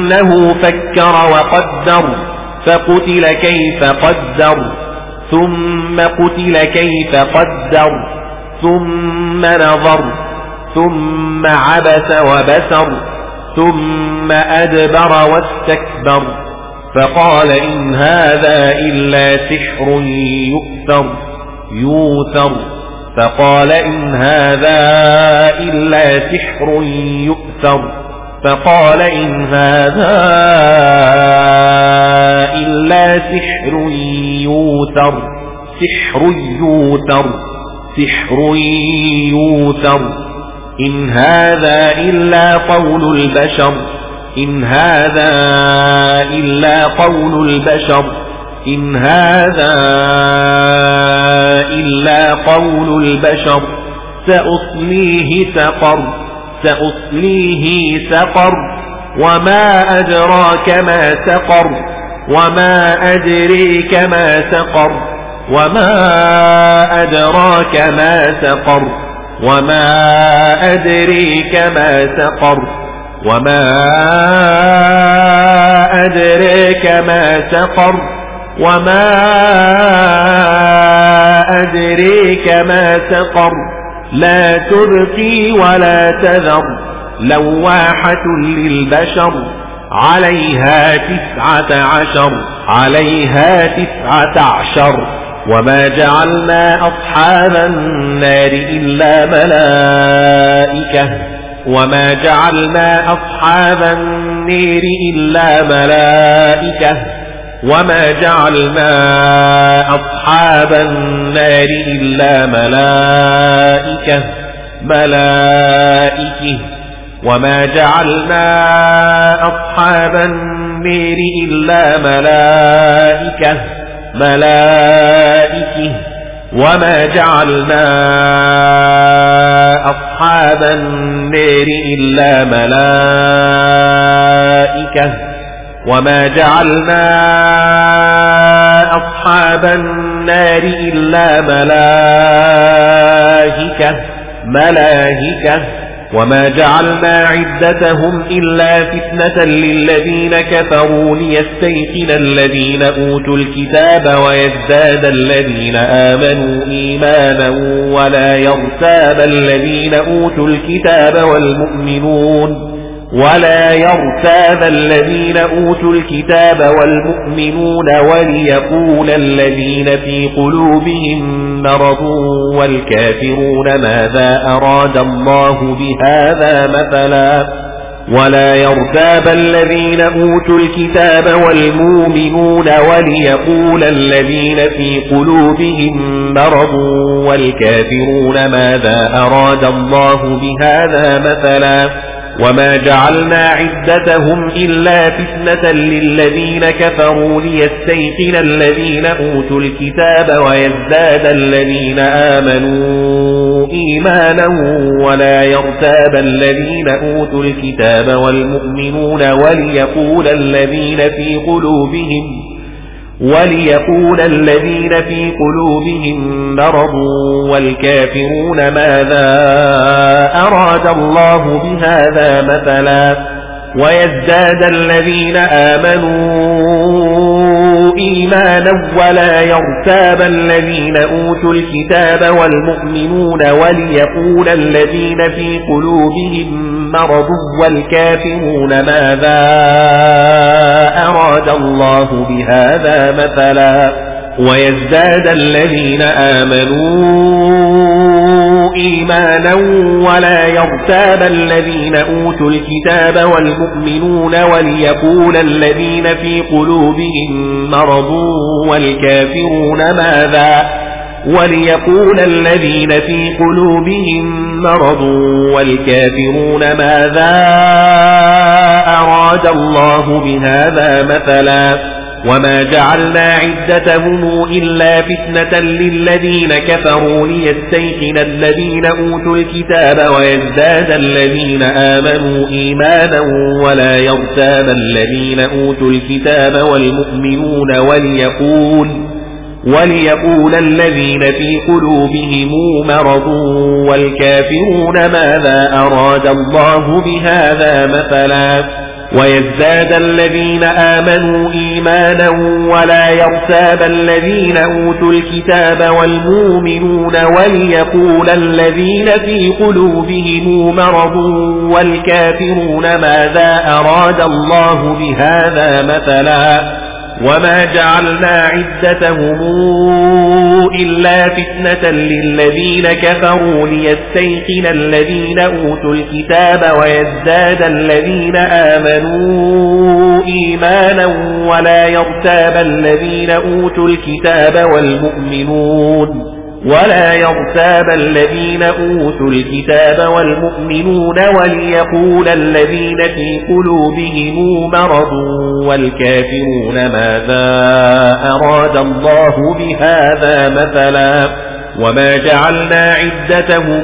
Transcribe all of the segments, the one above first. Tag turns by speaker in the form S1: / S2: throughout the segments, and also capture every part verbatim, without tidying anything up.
S1: أنه فكر وقدر فقتل كيف قدر ثم قتل كيف قدر ثم نظر ثم عبس وبسر ثم أدبر واستكبر فقال إن هذا إلا سحر يؤثر يوثر فقال إن هذا إلا سحر يؤثر فقال إن هذا إلا سحر يوثر سحر يوثر سحر يوثر إن هذا إلا قول البشر إن هذا إلا قول البشر إن هذا إلا قول البشر سأصليه سقر سأصليه سقر وما أدراك ما سقر وما أدريك ما سقر وما أدراك ما سقر وما أدريك ما سقر وما أدريك ما سقر وما أدريك ما سقر لا تبقي ولا تذر لواحة للبشر عليها تسعة عشر عليها تسعة عشر وما جعلنا أصحاب النار إلا ملائكة وما جعلنا أصحاب النار إلا ملائكة وما جعلنا أصحاب النار إلا ملائكة ملائكة وما جعلنا أصحاب النار إلا ملائكة ملائكة وما جعلنا أصحاب النار إلا ملائكة وما جعلنا أصحاب النار إلا ملائكة ملائكة وما جعلنا عدتهم إلا فتنة للذين كفروا ليستيقن الذين أوتوا الكتاب ويزداد الذين آمنوا إيمانا ولا يرتاب الذين أوتوا الكتاب والمؤمنون ولا يرتاب الذين أوتوا الكتاب والمؤمنون وليقول الذين في قلوبهم مرض والكافرون ماذا أراد الله بهذا مثلا ولا يرتاب الذين أوتوا الكتاب والمؤمنون وليقول الذين في قلوبهم مرض والكافرون ماذا أراد الله بهذا مثلا وما جعلنا عدتهم إلا فتنة للذين كفروا ليستيقن الذين أوتوا الكتاب ويزداد الذين آمنوا إيمانا ولا يرتاب الذين أوتوا الكتاب والمؤمنون وليقول الذين في قلوبهم وليقول الذين في قلوبهم مرض والكافرون ماذا أراد الله بهذا مثلا ويزداد الذين آمنوا إيمانا ولا يرتاب الذين أوتوا الكتاب والمؤمنون وليقول الذين في قلوبهم مرض والكافرون ماذا أراد الله بهذا مثلا ويزداد الذين آمنوا إيمانا ولا يرتاب الذين أوتوا الكتاب والمؤمنون وليقول الذين في قلوبهم مرض والكافرون ماذا وليقول الذين في قلوبهم مرض والكافرون ماذا أراد الله بهذا مثلا وما جعلنا عدتهم إلا فتنة للذين كفروا ليستيقن الذين أوتوا الكتاب ويزداد الذين آمنوا إيمانا ولا يرتاب الذين أوتوا الكتاب والمؤمنون وليقول وليقول الذين في قلوبهم مرض والكافرون ماذا أراد الله بهذا مثلا ويزداد الذين آمنوا إيمانا ولا يرتاب الذين أوتوا الكتاب والمؤمنون وليقول الذين في قلوبهم مرض والكافرون ماذا أراد الله بهذا مثلا وما جعلنا عدتهم إلا فتنة للذين كفروا ليستيقن الذين أوتوا الكتاب ويزداد الذين آمنوا إيمانا ولا يرتاب الذين أوتوا الكتاب والمؤمنون ولا يرتاب الذين أوتوا الكتاب والمؤمنون وليقول الذين في قلوبهم مرض والكافرون ماذا أراد الله بهذا مثلا وما جعلنا عدتهم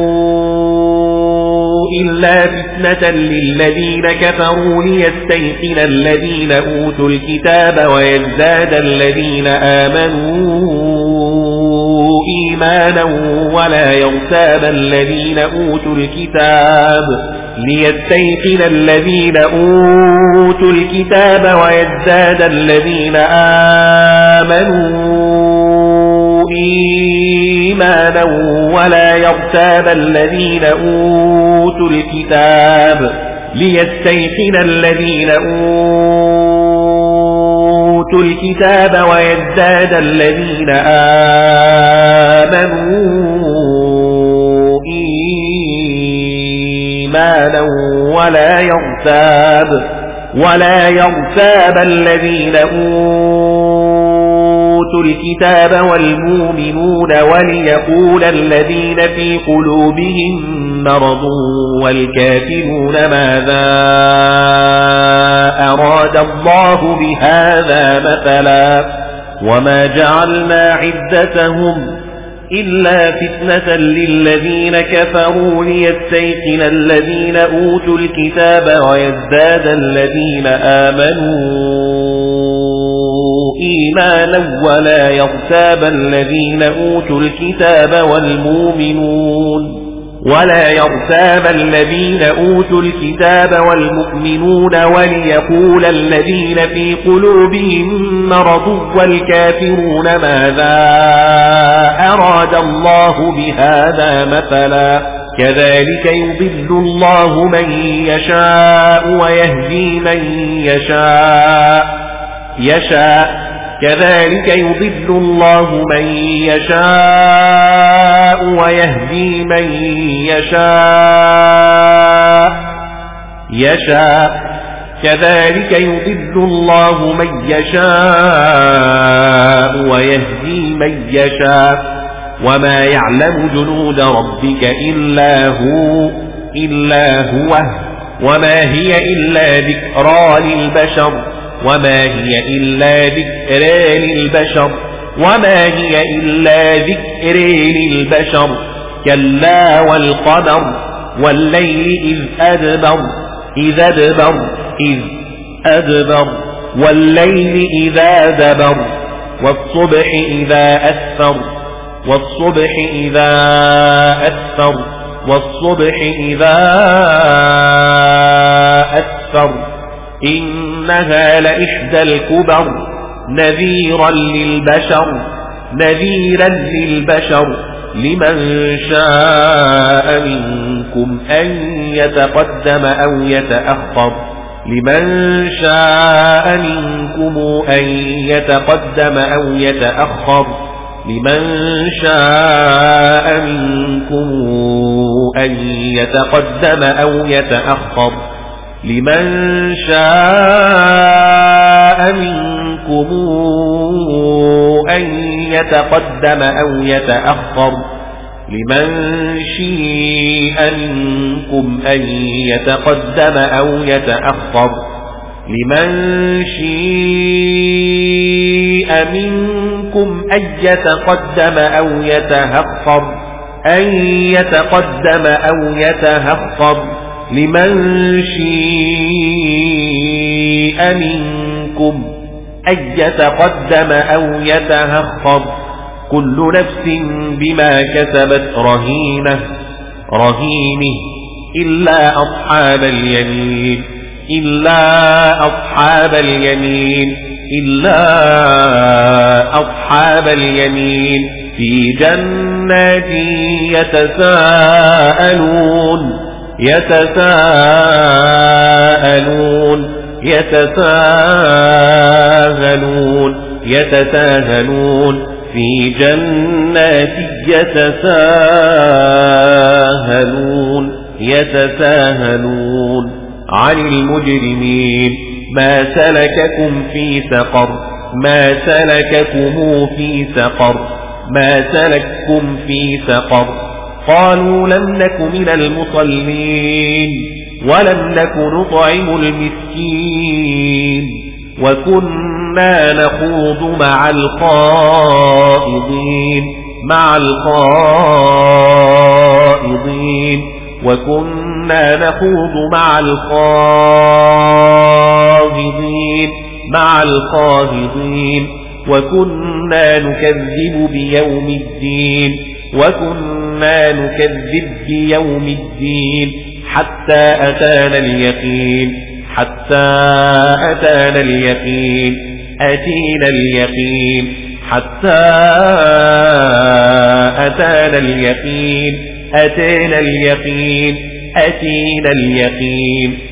S1: إلا فتنة للذين كفروا ليستيقن الذين أوتوا الكتاب ويزداد الذين آمنوا إيمانا ولا يرتاب الذين أوتوا الكتاب ليستيقن الذين أوتوا الكتاب ويزداد الذين آمنوا إيمانا ولا يرتاب الذين أوتوا الكتاب ليستيقن الذين أوتوا الكتاب ويزداد الذين آمنوا إيمانا ولا يرتاب ولا يرتاب الذين أوتوا الكتاب والمؤمنون وليقول الذين في قلوبهم مرض والكافرون ماذا أراد الله بهذا مثلا وما جعلنا عدتهم إلا فتنة للذين كفروا ليستيقن الذين أوتوا الكتاب ويزداد الذين آمنوا إيمانا ولا يرتاب الذين أوتوا الكتاب والمؤمنون ولا يرتاب الذين أوتوا الكتاب والمؤمنون وليقول الذين في قلوبهم مرض والكافرون ماذا أراد الله بهذا مثلا كذلك يضل الله من يشاء ويهدي من يشاء يشاء كذلك يضل الله من يشاء ويهدي من يشاء يشاء كذلك يضل الله من يشاء ويهدي من يشاء وما يعلم جنود ربك إلا هو إلا هو وما هي إلا ذكرى للبشر وما هي إلا ذكرى للبشر وما هي إلا ذكرى للبشر كلا والقمر والليل إذ أدبر إذ أدبر إذ أدبر والليل إذا دبر والصبح إذا أسفر والصبح إذا أسفر والصبح إذا أسفر إنها لإحدى الكبر نذيرا للبشر نذيرا للبشر لمن شاء منكم أن يتقدم أو يتأخر لمن شاء منكم أن يتقدم أو يتأخر لمن شاء منكم أن يتقدم أو يتأخر لمن شاء منكم أن يتقدم أو يتأخر لمن شاء منكم أن يتقدم أو يتأخر لمن شاء منكم أن يتقدم أو يتأخر أن يتقدم أو يتأخر لمن شاء منكم أن يتقدم أو يتأخر كل نفس بما كسبت رهينة رهينه إلا أصحاب اليمين إلا أصحاب اليمين إلا أصحاب اليمين في جنات يتساءلون يتساءلون يتساءلون يتساءلون في جنات يتساءلون يتساءلون عن المجرمين ما سلككم في سقر ما سلككم في سقر ما سلككم في سقر قالوا لم نك من المصلين ولم نك نطعم المسكين وكنا نخوض مع الخائضين مع الخائضين وكنا نخوض مع الخائضين مع الخائضين وكنا نكذب بيوم الدين وكنا نكذب بيوم الدين حتى أتانا اليقين حتى أتانا اليقين أتينا اليقين حتى أتانا اليقين أتينا اليقين أتينا اليقين